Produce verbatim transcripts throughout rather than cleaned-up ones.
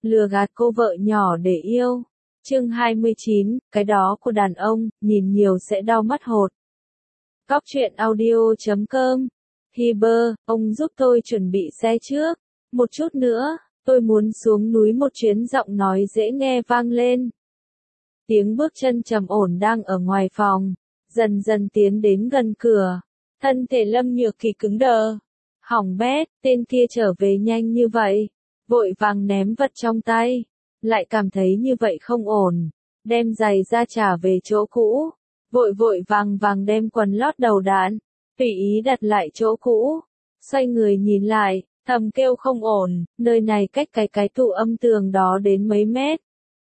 lừa gạt cô vợ nhỏ để yêu. Chương hai mươi chín, cái đó của đàn ông, nhìn nhiều sẽ đau mắt hột. Cóc truyện audio chấm com. Hiber, ông giúp tôi chuẩn bị xe trước. Một chút nữa, tôi muốn xuống núi một chuyến, giọng nói dễ nghe vang lên. Tiếng bước chân trầm ổn đang ở ngoài phòng, dần dần tiến đến gần cửa. Thân thể Lâm Nhược Kỳ cứng đờ. Hỏng bét, tên kia trở về nhanh như vậy. Vội vàng ném vật trong tay. Lại cảm thấy như vậy không ổn. Đem giày ra trả về chỗ cũ. Vội vội vàng vàng đem quần lót đầu đạn. Tùy ý đặt lại chỗ cũ. Xoay người nhìn lại, thầm kêu không ổn. Nơi này cách cái cái tủ âm tường đó đến mấy mét.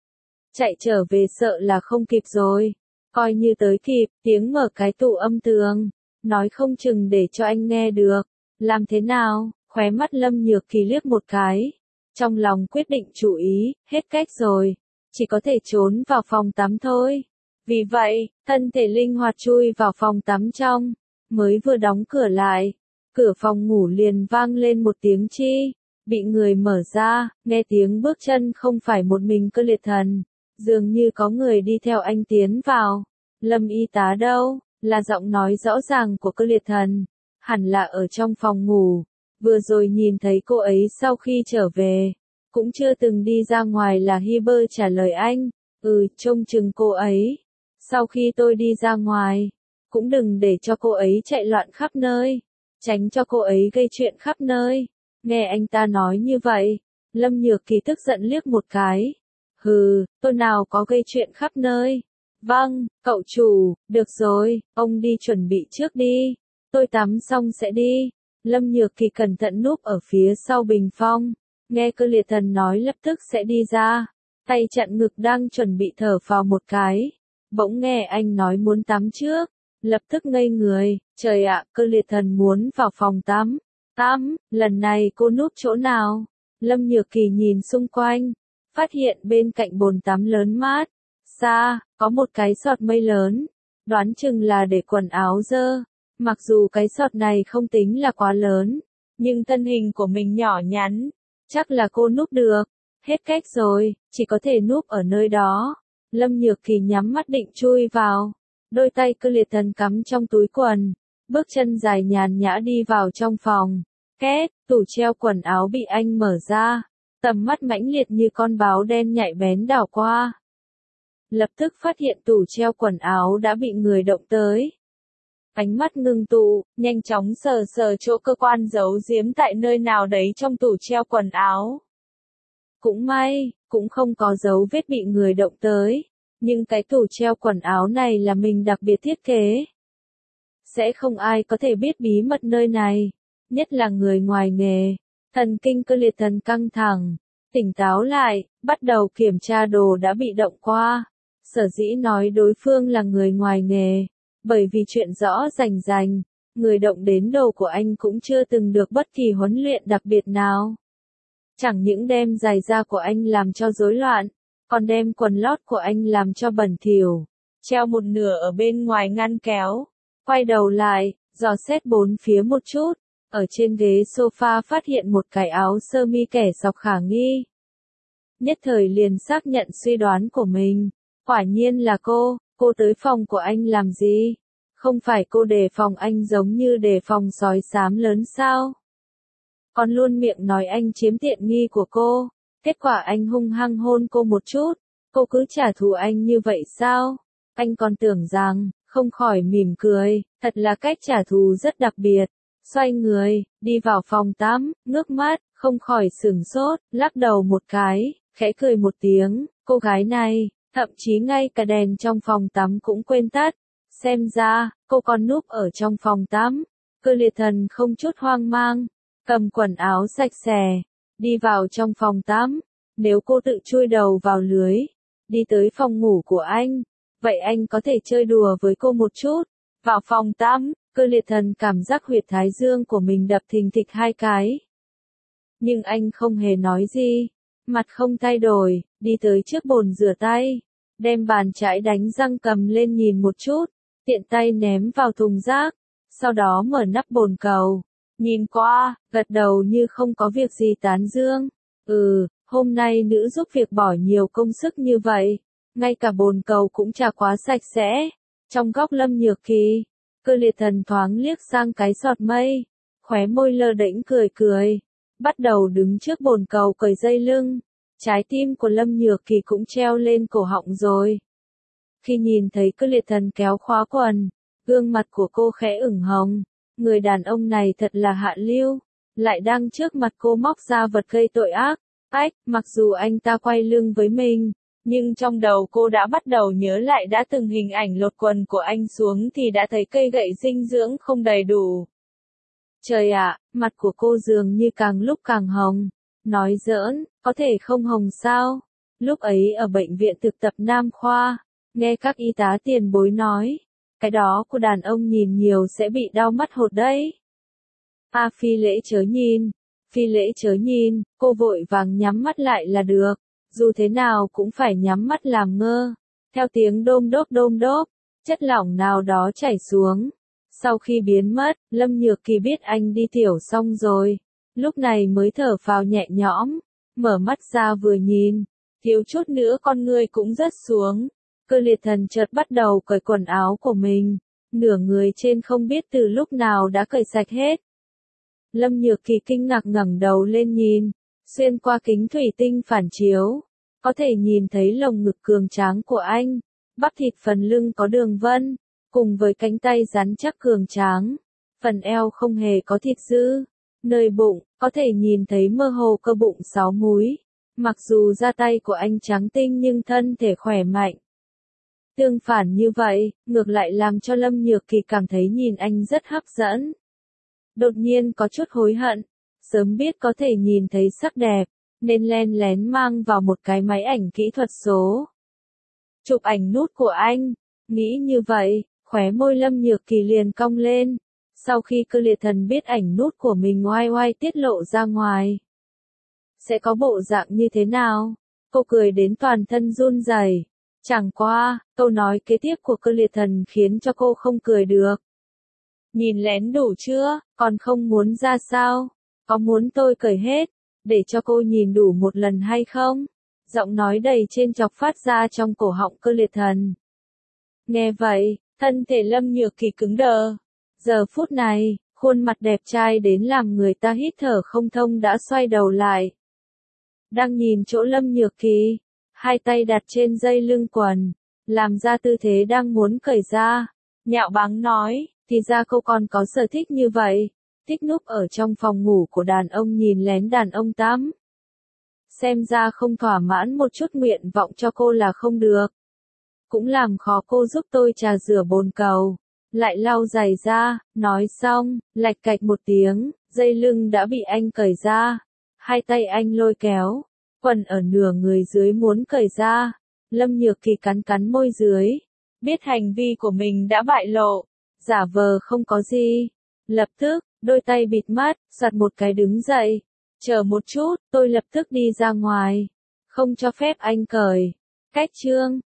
Chạy trở về sợ là không kịp rồi. Coi như tới kịp, tiếng mở cái tủ âm tường. Nói không chừng để cho anh nghe được. Làm thế nào? Khóe mắt Lâm Nhược Kỳ liếc một cái. Trong lòng quyết định chủ ý, hết cách rồi. Chỉ có thể trốn vào phòng tắm thôi. Vì vậy, thân thể linh hoạt chui vào phòng tắm trong. Mới vừa đóng cửa lại. Cửa phòng ngủ liền vang lên một tiếng chi. Bị người mở ra, nghe tiếng bước chân không phải một mình Cơ Liệt Thần. Dường như có người đi theo anh tiến vào. Lâm y tá đâu? Là giọng nói rõ ràng của Cơ Liệt Thần. Hẳn là ở trong phòng ngủ. Vừa rồi nhìn thấy cô ấy sau khi trở về. Cũng chưa từng đi ra ngoài là Hiber trả lời anh. Ừ, trông chừng cô ấy. Sau khi tôi đi ra ngoài. Cũng đừng để cho cô ấy chạy loạn khắp nơi. Tránh cho cô ấy gây chuyện khắp nơi. Nghe anh ta nói như vậy. Lâm Nhược Kỳ tức giận liếc một cái. Hừ, tôi nào có gây chuyện khắp nơi. Vâng, cậu chủ, được rồi, ông đi chuẩn bị trước đi. Tôi tắm xong sẽ đi. Lâm Nhược Kỳ cẩn thận núp ở phía sau bình phong. Nghe Cơ Liệt Thần nói lập tức sẽ đi ra. Tay chặn ngực đang chuẩn bị thở phào một cái. Bỗng nghe anh nói muốn tắm trước. Lập tức ngây người. Trời ạ, Cơ Liệt Thần muốn vào phòng tắm. Tắm, lần này cô núp chỗ nào? Lâm Nhược Kỳ nhìn xung quanh. Phát hiện bên cạnh bồn tắm lớn mát. Xa, có một cái sọt mây lớn. Đoán chừng là để quần áo dơ. Mặc dù cái sọt này không tính là quá lớn. Nhưng thân hình của mình nhỏ nhắn. Chắc là cô núp được. Hết cách rồi, chỉ có thể núp ở nơi đó. Lâm Nhược Kỳ nhắm mắt định chui vào. Đôi tay Cơ Liệt Thần cắm trong túi quần. Bước chân dài nhàn nhã đi vào trong phòng. Két, tủ treo quần áo bị anh mở ra. Tầm mắt mãnh liệt như con báo đen nhạy bén đảo qua. Lập tức phát hiện tủ treo quần áo đã bị người động tới. Ánh mắt ngưng tụ, nhanh chóng sờ sờ chỗ cơ quan giấu giếm tại nơi nào đấy trong tủ treo quần áo. Cũng may, cũng không có dấu vết bị người động tới. Nhưng cái tủ treo quần áo này là mình đặc biệt thiết kế. Sẽ không ai có thể biết bí mật nơi này. Nhất là người ngoài nghề. Thần kinh Cơ Liệt Thần căng thẳng. Tỉnh táo lại, bắt đầu kiểm tra đồ đã bị động qua. Sở dĩ nói đối phương là người ngoài nghề. Bởi vì chuyện rõ rành rành. Người động đến đồ của anh cũng chưa từng được bất kỳ huấn luyện đặc biệt nào. Chẳng những đem giày da của anh làm cho rối loạn. Còn đem quần lót của anh làm cho bẩn thỉu. Treo một nửa ở bên ngoài ngăn kéo. Quay đầu lại, dò xét bốn phía một chút. Ở trên ghế sofa phát hiện một cái áo sơ mi kẻ sọc khả nghi. Nhất thời liền xác nhận suy đoán của mình. Quả nhiên là cô, cô tới phòng của anh làm gì? Không phải cô đề phòng anh giống như đề phòng sói xám lớn sao? Còn luôn miệng nói anh chiếm tiện nghi của cô. Kết quả anh hung hăng hôn cô một chút. Cô cứ trả thù anh như vậy sao? Anh còn tưởng rằng, không khỏi mỉm cười, thật là cách trả thù rất đặc biệt. Xoay người, đi vào phòng tắm, ngước mắt, không khỏi sửng sốt, lắc đầu một cái, khẽ cười một tiếng, cô gái này, thậm chí ngay cả đèn trong phòng tắm cũng quên tắt. Xem ra, cô còn núp ở trong phòng tắm. Cơ Liệt Thần không chút hoang mang, cầm quần áo sạch sẽ, đi vào trong phòng tắm. Nếu cô tự chui đầu vào lưới, đi tới phòng ngủ của anh, vậy anh có thể chơi đùa với cô một chút. Vào phòng tắm, Cơ Liệt Thần cảm giác huyệt thái dương của mình đập thình thịch hai cái. Nhưng anh không hề nói gì, mặt không thay đổi, đi tới trước bồn rửa tay, đem bàn chải đánh răng cầm lên nhìn một chút, tiện tay ném vào thùng rác, sau đó mở nắp bồn cầu, nhìn qua, gật đầu như không có việc gì tán dương. Ừ, Hôm nay nữ giúp việc bỏ nhiều công sức như vậy, ngay cả bồn cầu cũng chả quá sạch sẽ. Trong góc Lâm Nhược Kỳ, Cơ Liệt Thần thoáng liếc sang cái giọt mây, khóe môi lơ đễnh cười cười, bắt đầu đứng trước bồn cầu cởi dây lưng. Trái tim của Lâm Nhược Kỳ cũng treo lên cổ họng rồi. Khi nhìn thấy Cơ Liệt Thần kéo khóa quần, gương mặt của cô khẽ ửng hồng. Người đàn ông này thật là hạ lưu, lại đang trước mặt cô móc ra vật gây tội ác. Ách, mặc dù anh ta quay lưng với mình, nhưng trong đầu cô đã bắt đầu nhớ lại đã từng hình ảnh lột quần của anh xuống thì đã thấy cây gậy dinh dưỡng không đầy đủ. Trời ạ, mặt của cô dường như càng lúc càng hồng. Nói giỡn, có thể không hồng sao? Lúc ấy ở bệnh viện thực tập Nam Khoa, nghe các y tá tiền bối nói, cái đó của đàn ông nhìn nhiều sẽ bị đau mắt hột đấy. À Phi Lễ chớ nhìn, Phi Lễ chớ nhìn, cô vội vàng nhắm mắt lại là được, dù thế nào cũng phải nhắm mắt làm ngơ. Theo tiếng đôm đốp đôm đốp, chất lỏng nào đó chảy xuống. Sau khi biến mất, Lâm Nhược Kỳ biết anh đi tiểu xong rồi, lúc này mới thở phào nhẹ nhõm, mở mắt ra vừa nhìn, thiếu chút nữa con người cũng rớt xuống. Cơ Liệt Thần chợt bắt đầu cởi quần áo của mình, nửa người trên không biết từ lúc nào đã cởi sạch hết. Lâm Nhược Kỳ kinh ngạc ngẩng đầu lên nhìn, xuyên qua kính thủy tinh phản chiếu, có thể nhìn thấy lồng ngực cường tráng của anh, bắp thịt phần lưng có đường vân, cùng với cánh tay rắn chắc cường tráng, phần eo không hề có thịt dư, nơi bụng, có thể nhìn thấy mơ hồ cơ bụng sáu múi. Mặc dù da tay của anh trắng tinh nhưng thân thể khỏe mạnh. Tương phản như vậy, ngược lại làm cho Lâm Nhược Kỳ cảm thấy nhìn anh rất hấp dẫn. Đột nhiên có chút hối hận, sớm biết có thể nhìn thấy sắc đẹp, nên len lén mang vào một cái máy ảnh kỹ thuật số. Chụp ảnh nút của anh, nghĩ như vậy, khóe môi Lâm Nhược Kỳ liền cong lên. Sau khi Cơ Liệt Thần biết ảnh nút của mình oai oai tiết lộ ra ngoài, sẽ có bộ dạng như thế nào? Cô cười đến toàn thân run rẩy. Chẳng qua, câu nói kế tiếp của Cơ Liệt Thần khiến cho cô không cười được. Nhìn lén đủ chưa, còn không muốn ra sao? Có muốn tôi cởi hết, để cho cô nhìn đủ một lần hay không? Giọng nói đầy trêu chọc phát ra trong cổ họng Cơ Liệt Thần. Nghe vậy, thân thể Lâm Nhược Kỳ cứng đờ. Giờ phút này, khuôn mặt đẹp trai đến làm người ta hít thở không thông đã xoay đầu lại. Đang nhìn chỗ Lâm Nhược Kỳ, hai tay đặt trên dây lưng quần, làm ra tư thế đang muốn cởi ra. Nhạo báng nói, thì ra cô còn có sở thích như vậy, thích núp ở trong phòng ngủ của đàn ông nhìn lén đàn ông tắm. Xem ra không thỏa mãn một chút nguyện vọng cho cô là không được. Cũng làm khó cô giúp tôi trà rửa bồn cầu, lại lau giày ra, nói xong, lạch cạch một tiếng, dây lưng đã bị anh cởi ra. Hai tay anh lôi kéo, quần ở nửa người dưới muốn cởi ra. Lâm Nhược Kỳ cắn cắn môi dưới, biết hành vi của mình đã bại lộ, giả vờ không có gì. Lập tức, đôi tay bịt mắt, giật một cái đứng dậy. Chờ một chút, tôi lập tức đi ra ngoài. Không cho phép anh cởi. Cách chương